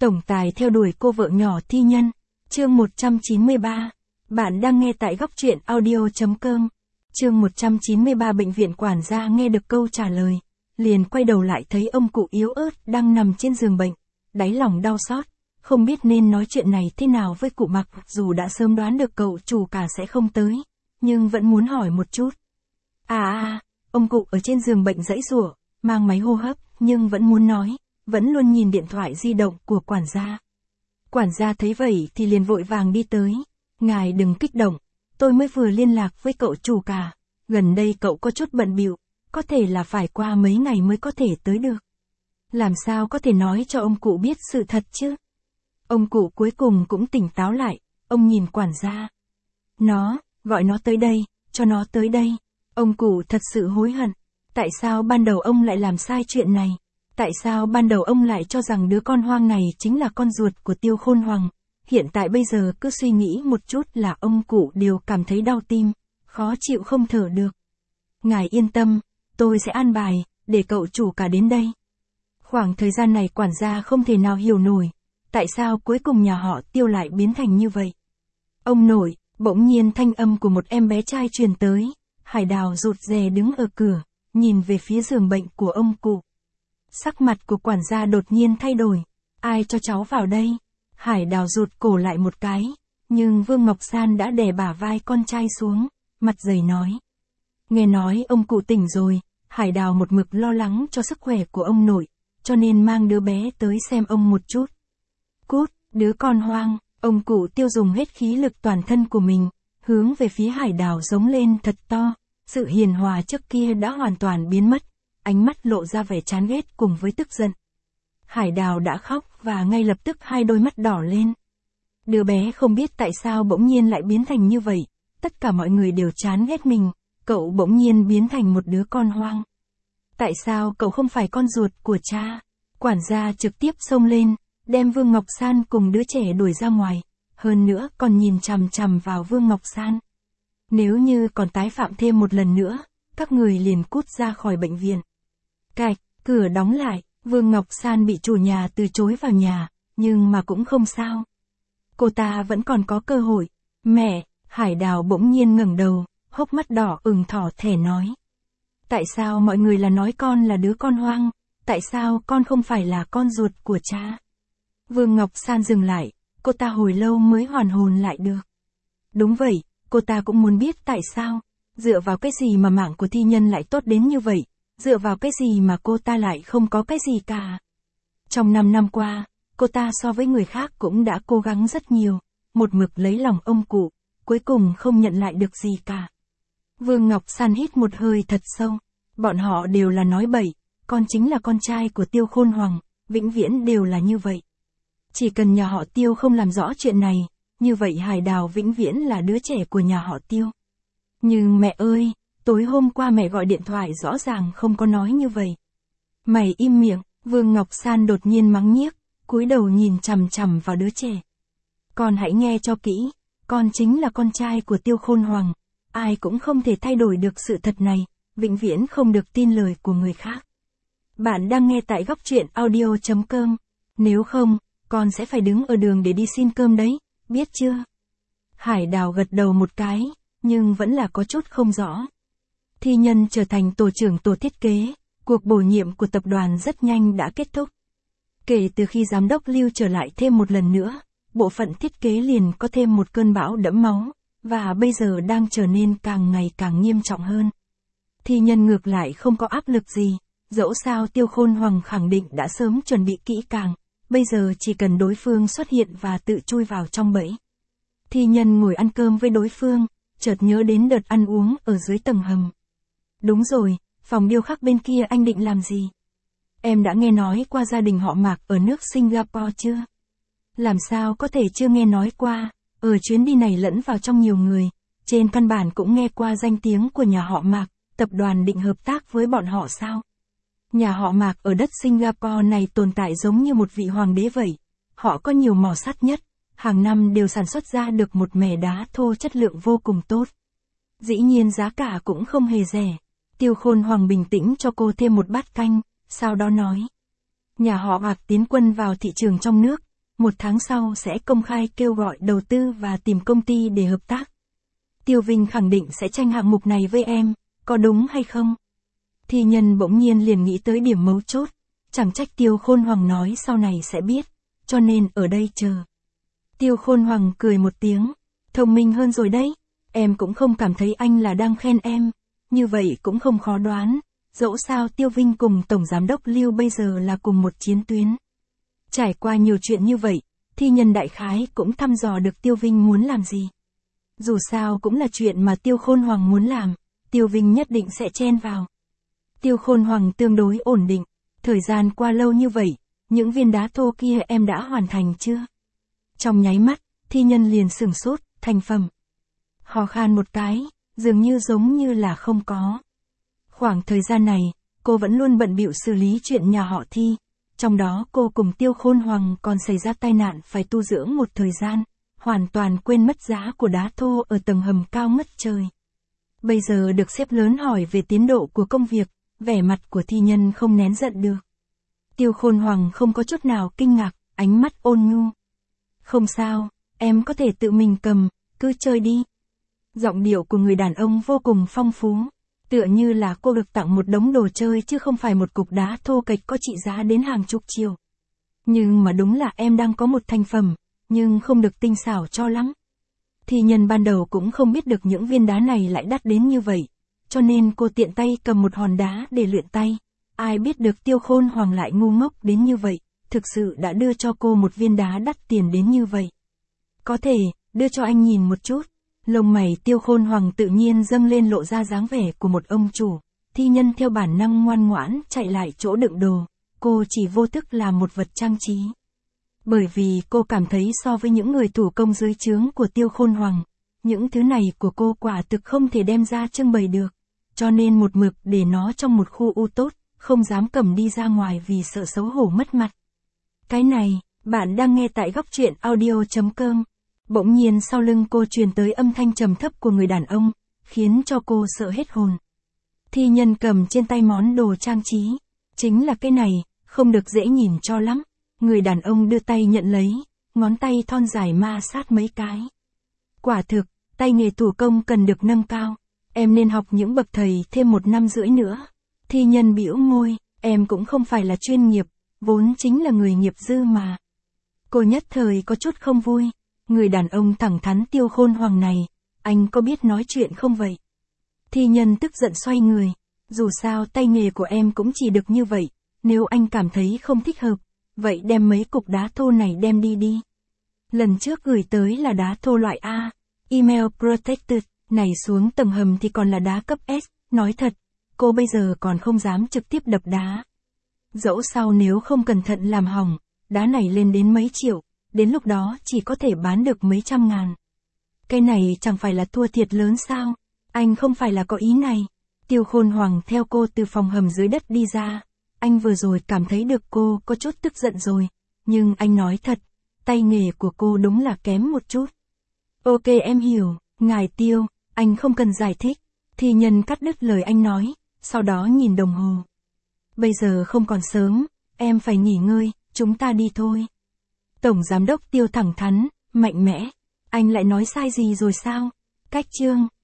Tổng tài theo đuổi cô vợ nhỏ thi nhân. Chương 193. Bạn đang nghe tại góc truyện audio.com. Chương 193. Bệnh viện quản gia nghe được câu trả lời, liền quay đầu lại thấy ông cụ yếu ớt đang nằm trên giường bệnh, đáy lòng đau xót, không biết nên nói chuyện này thế nào với cụ Mặc, dù đã sớm đoán được cậu chủ cả sẽ không tới, nhưng vẫn muốn hỏi một chút. Ông cụ ở trên giường bệnh giãy giụa, mang máy hô hấp, nhưng vẫn muốn nói, vẫn luôn nhìn điện thoại di động của quản gia. Quản gia thấy vậy thì liền vội vàng đi tới. Ngài đừng kích động, tôi mới vừa liên lạc với cậu chủ cả, gần đây cậu có chút bận bịu, có thể là phải qua mấy ngày mới có thể tới được. Làm sao có thể nói cho ông cụ biết sự thật chứ? Ông cụ cuối cùng cũng tỉnh táo lại, ông nhìn quản gia. Gọi nó tới đây, cho nó tới đây. Ông cụ thật sự hối hận. Tại sao ban đầu ông lại làm sai chuyện này? Tại sao ban đầu ông lại cho rằng đứa con hoang này chính là con ruột của Tiêu Khôn Hoàng? Hiện tại bây giờ cứ suy nghĩ một chút là ông cụ đều cảm thấy đau tim, khó chịu không thở được. Ngài yên tâm, tôi sẽ an bài, để cậu chủ cả đến đây. Khoảng thời gian này quản gia không thể nào hiểu nổi, tại sao cuối cùng nhà họ Tiêu lại biến thành như vậy. Ông nội, bỗng nhiên thanh âm của một em bé trai truyền tới. Hải Đào rụt rè đứng ở cửa, nhìn về phía giường bệnh của ông cụ. Sắc mặt của quản gia đột nhiên thay đổi. Ai cho cháu vào đây? Hải Đào rụt cổ lại một cái, nhưng Vương Ngọc San đã đè bả vai con trai xuống, mặt dày nói. Nghe nói ông cụ tỉnh rồi. Hải Đào một mực lo lắng cho sức khỏe của ông nội, cho nên mang đứa bé tới xem ông một chút. Cút, đứa con hoang. Ông cụ Tiêu dùng hết khí lực toàn thân của mình, hướng về phía Hải Đào giống lên thật to. Sự hiền hòa trước kia đã hoàn toàn biến mất, ánh mắt lộ ra vẻ chán ghét cùng với tức giận. Hải Đào đã khóc và ngay lập tức hai đôi mắt đỏ lên. Đứa bé không biết tại sao bỗng nhiên lại biến thành như vậy, tất cả mọi người đều chán ghét mình, cậu bỗng nhiên biến thành một đứa con hoang. Tại sao cậu không phải con ruột của cha? Quản gia trực tiếp xông lên, đem Vương Ngọc San cùng đứa trẻ đuổi ra ngoài, hơn nữa còn nhìn chằm chằm vào Vương Ngọc San. Nếu như còn tái phạm thêm một lần nữa, các người liền cút ra khỏi bệnh viện. Cạch, cửa đóng lại, Vương Ngọc San bị chủ nhà từ chối vào nhà, nhưng mà cũng không sao. Cô ta vẫn còn có cơ hội. Mẹ, Hải Đào bỗng nhiên ngẩng đầu, hốc mắt đỏ ửng thỏ thẻ nói. Tại sao mọi người là nói con là đứa con hoang? Tại sao con không phải là con ruột của cha? Vương Ngọc San dừng lại, cô ta hồi lâu mới hoàn hồn lại được. Đúng vậy, cô ta cũng muốn biết tại sao. Dựa vào cái gì mà mạng của thi nhân lại tốt đến như vậy? Dựa vào cái gì mà cô ta lại không có cái gì cả? Trong 5 năm qua, cô ta so với người khác cũng đã cố gắng rất nhiều, một mực lấy lòng ông cụ, cuối cùng không nhận lại được gì cả. Vương Ngọc San hít một hơi thật sâu. Bọn họ đều là nói bậy, con chính là con trai của Tiêu Khôn Hoàng, vĩnh viễn đều là như vậy. Chỉ cần nhà họ Tiêu không làm rõ chuyện này, như vậy Hải Đào vĩnh viễn là đứa trẻ của nhà họ Tiêu. Nhưng mẹ ơi, tối hôm qua mẹ gọi điện thoại rõ ràng không có nói như vậy. Mày im miệng, Vương Ngọc San đột nhiên mắng nhiếc, cúi đầu nhìn chằm chằm vào đứa trẻ. Con hãy nghe cho kỹ, con chính là con trai của Tiêu Khôn Hoàng, ai cũng không thể thay đổi được sự thật này, vĩnh viễn không được tin lời của người khác. Bạn đang nghe tại góc truyện audio.com, nếu không, con sẽ phải đứng ở đường để đi xin cơm đấy, biết chưa? Hải Đào gật đầu một cái, nhưng vẫn là có chút không rõ. Thi nhân trở thành tổ trưởng tổ thiết kế, cuộc bổ nhiệm của tập đoàn rất nhanh đã kết thúc. Kể từ khi giám đốc Lưu trở lại thêm một lần nữa, bộ phận thiết kế liền có thêm một cơn bão đẫm máu, và bây giờ đang trở nên càng ngày càng nghiêm trọng hơn. Thi nhân ngược lại không có áp lực gì, dẫu sao Tiêu Khôn Hoàng khẳng định đã sớm chuẩn bị kỹ càng, bây giờ chỉ cần đối phương xuất hiện và tự chui vào trong bẫy. Thi nhân ngồi ăn cơm với đối phương, chợt nhớ đến đợt ăn uống ở dưới tầng hầm. Đúng rồi, phòng điêu khắc bên kia anh định làm gì? Em đã nghe nói qua gia đình họ Mạc ở nước Singapore chưa? Làm sao có thể chưa nghe nói qua, ở chuyến đi này lẫn vào trong nhiều người, trên căn bản cũng nghe qua danh tiếng của nhà họ Mạc, tập đoàn định hợp tác với bọn họ sao? Nhà họ Mạc ở đất Singapore này tồn tại giống như một vị hoàng đế vậy, họ có nhiều mỏ sắt nhất, hàng năm đều sản xuất ra được một mẻ đá thô chất lượng vô cùng tốt. Dĩ nhiên giá cả cũng không hề rẻ. Tiêu Khôn Hoàng bình tĩnh cho cô thêm một bát canh, sau đó nói. Nhà họ Mạc tiến quân vào thị trường trong nước, 1 tháng sau sẽ công khai kêu gọi đầu tư và tìm công ty để hợp tác. Tiêu Vinh khẳng định sẽ tranh hạng mục này với em, có đúng hay không? Thi Nhân bỗng nhiên liền nghĩ tới điểm mấu chốt, chẳng trách Tiêu Khôn Hoàng nói sau này sẽ biết, cho nên ở đây chờ. Tiêu Khôn Hoàng cười một tiếng, thông minh hơn rồi đấy, em cũng không cảm thấy anh là đang khen em, như vậy cũng không khó đoán, dẫu sao Tiêu Vinh cùng Tổng Giám đốc Lưu bây giờ là cùng một chiến tuyến. Trải qua nhiều chuyện như vậy, Thi Nhân đại khái cũng thăm dò được Tiêu Vinh muốn làm gì. Dù sao cũng là chuyện mà Tiêu Khôn Hoàng muốn làm, Tiêu Vinh nhất định sẽ chen vào. Tiêu Khôn Hoàng tương đối ổn định, thời gian qua lâu như vậy, những viên đá thô kia em đã hoàn thành chưa? Trong nháy mắt, Thi Nhân liền sửng sốt, thành phẩm. Ho khan một cái, dường như giống như là không có. Khoảng thời gian này, cô vẫn luôn bận bịu xử lý chuyện nhà họ Thi, trong đó cô cùng Tiêu Khôn Hoàng còn xảy ra tai nạn phải tu dưỡng một thời gian, hoàn toàn quên mất giá của đá thô ở tầng hầm cao ngất trời. Bây giờ được sếp lớn hỏi về tiến độ của công việc, vẻ mặt của Thi Nhân không nén giận được. Tiêu Khôn Hoàng không có chút nào kinh ngạc, ánh mắt ôn nhu. Không sao, em có thể tự mình cầm, cứ chơi đi. Giọng điệu của người đàn ông vô cùng phong phú, tựa như là cô được tặng một đống đồ chơi chứ không phải một cục đá thô kệch có trị giá đến hàng chục triệu. Nhưng mà đúng là em đang có một thành phẩm, nhưng không được tinh xảo cho lắm. Thi Nhân ban đầu cũng không biết được những viên đá này lại đắt đến như vậy, cho nên cô tiện tay cầm một hòn đá để luyện tay. Ai biết được Tiêu Khôn Hoàng lại ngu ngốc đến như vậy, thực sự đã đưa cho cô một viên đá đắt tiền đến như vậy. Có thể, đưa cho anh nhìn một chút. Lông mày Tiêu Khôn Hoàng tự nhiên dâng lên lộ ra dáng vẻ của một ông chủ. Thi Nhân theo bản năng ngoan ngoãn chạy lại chỗ đựng đồ, cô chỉ vô thức làm một vật trang trí. Bởi vì cô cảm thấy so với những người thủ công dưới trướng của Tiêu Khôn Hoàng, những thứ này của cô quả thực không thể đem ra trưng bày được, cho nên một mực để nó trong một khu u tốt, không dám cầm đi ra ngoài vì sợ xấu hổ mất mặt. Cái này, bạn đang nghe tại góc truyện audio.com. Bỗng nhiên sau lưng cô truyền tới âm thanh trầm thấp của người đàn ông, khiến cho cô sợ hết hồn. Thi Nhân cầm trên tay món đồ trang trí, chính là cái này, không được dễ nhìn cho lắm. Người đàn ông đưa tay nhận lấy, ngón tay thon dài ma sát mấy cái. Quả thực, tay nghề thủ công cần được nâng cao, em nên học những bậc thầy thêm 1 năm rưỡi nữa. Thi Nhân bĩu môi, em cũng không phải là chuyên nghiệp, vốn chính là người nghiệp dư mà. Cô nhất thời có chút không vui. Người đàn ông thẳng thắn Tiêu Khôn Hoàng này, anh có biết nói chuyện không vậy? Thi Nhân tức giận xoay người, dù sao tay nghề của em cũng chỉ được như vậy, nếu anh cảm thấy không thích hợp, vậy đem mấy cục đá thô này đem đi đi. Lần trước gửi tới là đá thô loại A, email protected, này xuống tầng hầm thì còn là đá cấp S, nói thật, cô bây giờ còn không dám trực tiếp đập đá. Dẫu sau nếu không cẩn thận làm hỏng, đá này lên đến mấy triệu. Đến lúc đó chỉ có thể bán được mấy trăm ngàn. Cái này chẳng phải là thua thiệt lớn sao? Anh không phải là có ý này. Tiêu Khôn Hoàng theo cô từ phòng hầm dưới đất đi ra. Anh vừa rồi cảm thấy được cô có chút tức giận rồi. Nhưng anh nói thật, tay nghề của cô đúng là kém một chút. Ok em hiểu, ngài Tiêu, anh không cần giải thích. Thi Nhân cắt đứt lời anh nói, sau đó nhìn đồng hồ. Bây giờ không còn sớm, em phải nghỉ ngơi, chúng ta đi thôi. Tổng Giám đốc Tiêu thẳng thắn, mạnh mẽ. Anh lại nói sai gì rồi sao? Cách chương.